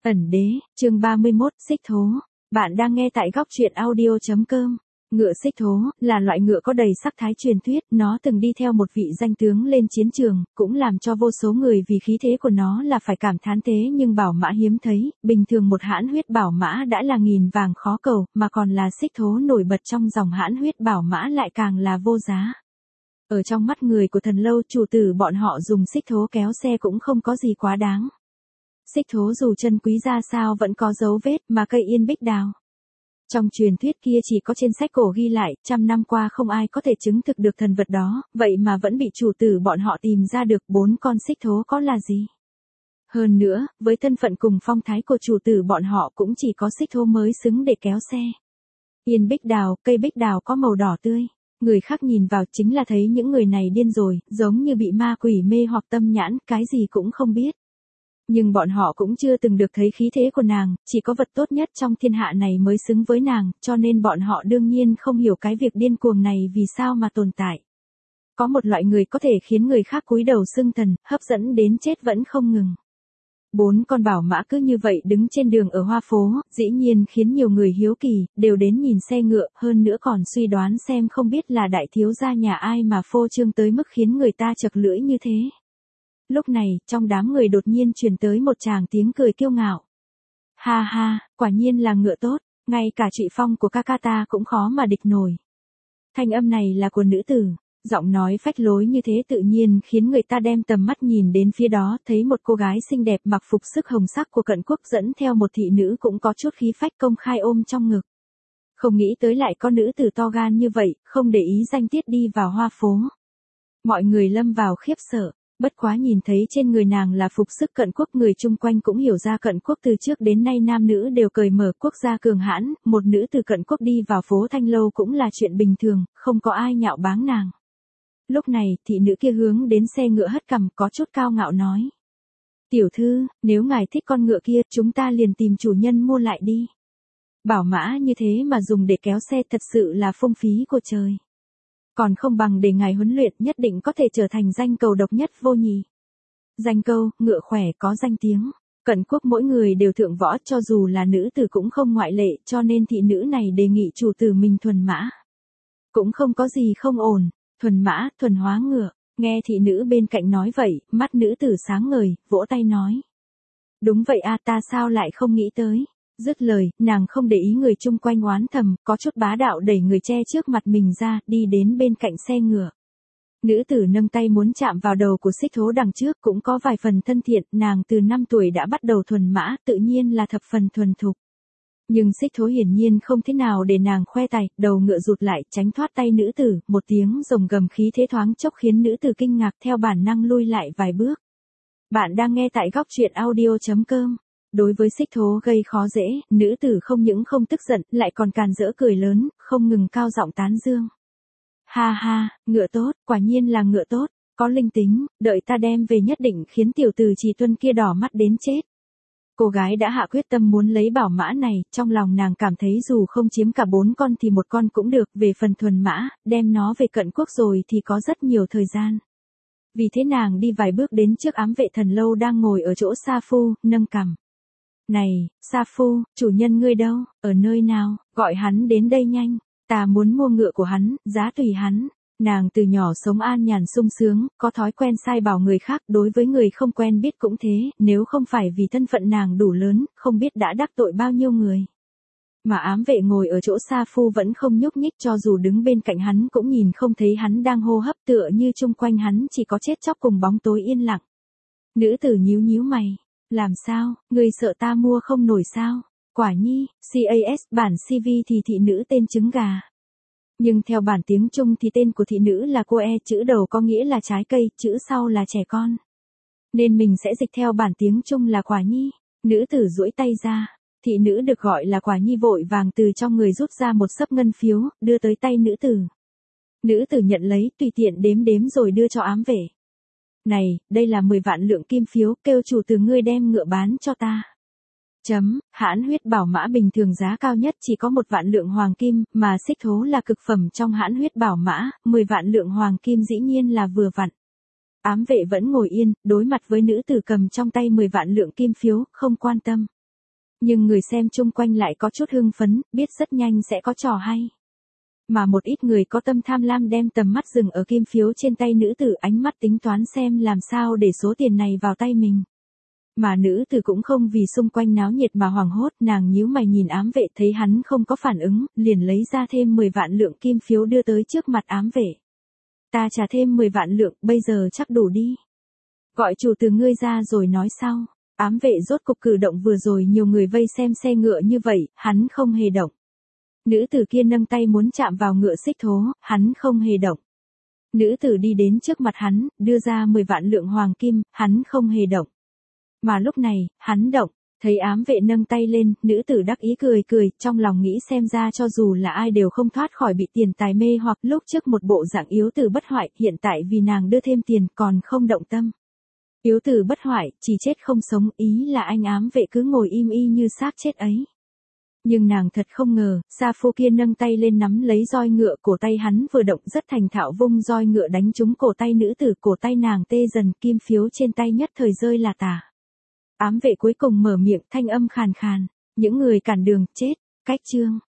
Ẩn đế, chương 31, xích thố. Bạn đang nghe tại góc truyện audio.com. Ngựa xích thố, là loại ngựa có đầy sắc thái truyền thuyết, nó từng đi theo một vị danh tướng lên chiến trường, cũng làm cho vô số người vì khí thế của nó là phải cảm thán thế nhưng bảo mã hiếm thấy, bình thường một hãn huyết bảo mã đã là nghìn vàng khó cầu, mà còn là xích thố nổi bật trong dòng hãn huyết bảo mã lại càng là vô giá. Ở trong mắt người của thần lâu chủ tử bọn họ dùng xích thố kéo xe cũng không có gì quá đáng. Xích thố dù chân quý ra sao vẫn có dấu vết mà cây yên bích đào. Trong truyền thuyết kia chỉ có trên sách cổ ghi lại, 100 năm qua không ai có thể chứng thực được thần vật đó, vậy mà vẫn bị chủ tử bọn họ tìm ra được 4 con xích thố có là gì. Hơn nữa, với thân phận cùng phong thái của chủ tử bọn họ cũng chỉ có xích thố mới xứng để kéo xe. Yên bích đào, cây bích đào có màu đỏ tươi. Người khác nhìn vào chính là thấy những người này điên rồi, giống như bị ma quỷ mê hoặc tâm nhãn, cái gì cũng không biết. Nhưng bọn họ cũng chưa từng được thấy khí thế của nàng, chỉ có vật tốt nhất trong thiên hạ này mới xứng với nàng, cho nên bọn họ đương nhiên không hiểu cái việc điên cuồng này vì sao mà tồn tại. Có một loại người có thể khiến người khác cúi đầu xưng thần, hấp dẫn đến chết vẫn không ngừng. 4 con bảo mã cứ như vậy đứng trên đường ở Hoa Phố, dĩ nhiên khiến nhiều người hiếu kỳ, đều đến nhìn xe ngựa, hơn nữa còn suy đoán xem không biết là đại thiếu gia nhà ai mà phô trương tới mức khiến người ta chật lưỡi như thế. Lúc này, trong đám người đột nhiên truyền tới một tràng tiếng cười kiêu ngạo. Ha ha, quả nhiên là ngựa tốt, ngay cả Trụy Phong của Kakata cũng khó mà địch nổi. Thanh âm này là của nữ tử, giọng nói phách lối như thế tự nhiên khiến người ta đem tầm mắt nhìn đến phía đó, thấy một cô gái xinh đẹp mặc phục sức hồng sắc của Cận Quốc dẫn theo một thị nữ cũng có chút khí phách công khai ôm trong ngực. Không nghĩ tới lại có nữ tử to gan như vậy, không để ý danh tiết đi vào Hoa Phố. Mọi người lâm vào khiếp sợ. Bất quá nhìn thấy trên người nàng là phục sức Cận Quốc, người chung quanh cũng hiểu ra Cận Quốc từ trước đến nay nam nữ đều cởi mở, quốc gia cường hãn, một nữ từ Cận Quốc đi vào phố Thanh Lâu cũng là chuyện bình thường, không có ai nhạo báng nàng. Lúc này, thị nữ kia hướng đến xe ngựa hất cằm có chút cao ngạo nói. Tiểu thư, nếu ngài thích con ngựa kia, chúng ta liền tìm chủ nhân mua lại đi. Bảo mã như thế mà dùng để kéo xe thật sự là phung phí của trời. Còn không bằng để ngài huấn luyện nhất định có thể trở thành danh cầu độc nhất vô nhị. Danh câu, ngựa khỏe có danh tiếng. Cận Quốc mỗi người đều thượng võ, cho dù là nữ tử cũng không ngoại lệ, cho nên thị nữ này đề nghị chủ tử mình thuần mã. Cũng không có gì không ổn, thuần mã, thuần hóa ngựa. Nghe thị nữ bên cạnh nói vậy, mắt nữ tử sáng ngời, vỗ tay nói. Đúng vậy a, ta sao lại không nghĩ tới. Dứt lời, nàng không để ý người chung quanh oán thầm, có chút bá đạo đẩy người che trước mặt mình ra, đi đến bên cạnh xe ngựa. Nữ tử nâng tay muốn chạm vào đầu của xích thố đằng trước cũng có vài phần thân thiện, nàng từ 5 tuổi đã bắt đầu thuần mã, tự nhiên là thập phần thuần thục. Nhưng xích thố hiển nhiên không thế nào để nàng khoe tài, đầu ngựa rụt lại, tránh thoát tay nữ tử, một tiếng rồng gầm khí thế thoáng chốc khiến nữ tử kinh ngạc theo bản năng lui lại vài bước. Bạn đang nghe tại góc truyện audio.com. Đối với xích thố gây khó dễ, nữ tử không những không tức giận, lại còn càn rỡ cười lớn, không ngừng cao giọng tán dương. Ha ha, ngựa tốt, quả nhiên là ngựa tốt, có linh tính, đợi ta đem về nhất định khiến tiểu tử Trì Tuân kia đỏ mắt đến chết. Cô gái đã hạ quyết tâm muốn lấy bảo mã này, trong lòng nàng cảm thấy dù không chiếm cả 4 con thì một con cũng được, về phần thuần mã, đem nó về Cận Quốc rồi thì có rất nhiều thời gian. Vì thế nàng đi vài bước đến trước ám vệ thần lâu đang ngồi ở chỗ Sa Phu, nâng cằm. Này, Sa Phu, chủ nhân ngươi đâu, ở nơi nào, gọi hắn đến đây nhanh, ta muốn mua ngựa của hắn, giá tùy hắn. Nàng từ nhỏ sống an nhàn sung sướng, có thói quen sai bảo người khác, đối với người không quen biết cũng thế, nếu không phải vì thân phận nàng đủ lớn, không biết đã đắc tội bao nhiêu người. Mà ám vệ ngồi ở chỗ Sa Phu vẫn không nhúc nhích, cho dù đứng bên cạnh hắn cũng nhìn không thấy hắn đang hô hấp, tựa như chung quanh hắn chỉ có chết chóc cùng bóng tối yên lặng. Nữ tử nhíu nhíu mày. Làm sao, ngươi sợ ta mua không nổi sao? Quả nhi, CAS bản CV thì thị nữ tên trứng gà. Nhưng theo bản tiếng Trung thì tên của thị nữ là cô e, chữ đầu có nghĩa là trái cây, chữ sau là trẻ con. Nên mình sẽ dịch theo bản tiếng Trung là quả nhi. Nữ tử duỗi tay ra, thị nữ được gọi là quả nhi vội vàng từ trong người rút ra một xấp ngân phiếu, đưa tới tay nữ tử. Nữ tử nhận lấy, tùy tiện đếm đếm rồi đưa cho ám vệ. Này, đây là 10 vạn lượng kim phiếu, kêu chủ từ ngươi đem ngựa bán cho ta. Hãn huyết bảo mã bình thường giá cao nhất chỉ có 1 vạn lượng hoàng kim, mà xích thố là cực phẩm trong hãn huyết bảo mã, 10 vạn lượng hoàng kim dĩ nhiên là vừa vặn. Ám vệ vẫn ngồi yên, đối mặt với nữ tử cầm trong tay 10 vạn lượng kim phiếu, không quan tâm. Nhưng người xem chung quanh lại có chút hưng phấn, biết rất nhanh sẽ có trò hay. Mà một ít người có tâm tham lam đem tầm mắt dừng ở kim phiếu trên tay nữ tử, ánh mắt tính toán xem làm sao để số tiền này vào tay mình. Mà nữ tử cũng không vì xung quanh náo nhiệt mà hoảng hốt, nàng nhíu mày nhìn ám vệ, thấy hắn không có phản ứng, liền lấy ra thêm 10 vạn lượng kim phiếu đưa tới trước mặt ám vệ. Ta trả thêm 10 vạn lượng, bây giờ chắc đủ đi. Gọi chủ từ ngươi ra rồi nói sau. Ám vệ rốt cục cử động vừa rồi, nhiều người vây xem xe ngựa như vậy, hắn không hề động. Nữ tử kia nâng tay muốn chạm vào ngựa xích thố, hắn không hề động. Nữ tử đi đến trước mặt hắn, đưa ra 10 vạn lượng hoàng kim, hắn không hề động. Mà lúc này, hắn động, thấy ám vệ nâng tay lên, nữ tử đắc ý cười cười, trong lòng nghĩ xem ra cho dù là ai đều không thoát khỏi bị tiền tài mê hoặc. Lúc trước một bộ dạng yếu tử bất hoại, hiện tại vì nàng đưa thêm tiền còn không động tâm. Yếu tử bất hoại, chỉ chết không sống, ý là anh ám vệ cứ ngồi im y như xác chết ấy. Nhưng nàng thật không ngờ, sa phu kia nâng tay lên nắm lấy roi ngựa, cổ tay hắn vừa động rất thành thạo vung roi ngựa đánh trúng cổ tay nữ tử, cổ tay nàng tê dần, kim phiếu trên tay nhất thời rơi là tả. Ám vệ cuối cùng mở miệng, thanh âm khàn khàn, những người cản đường, chết, cách chương.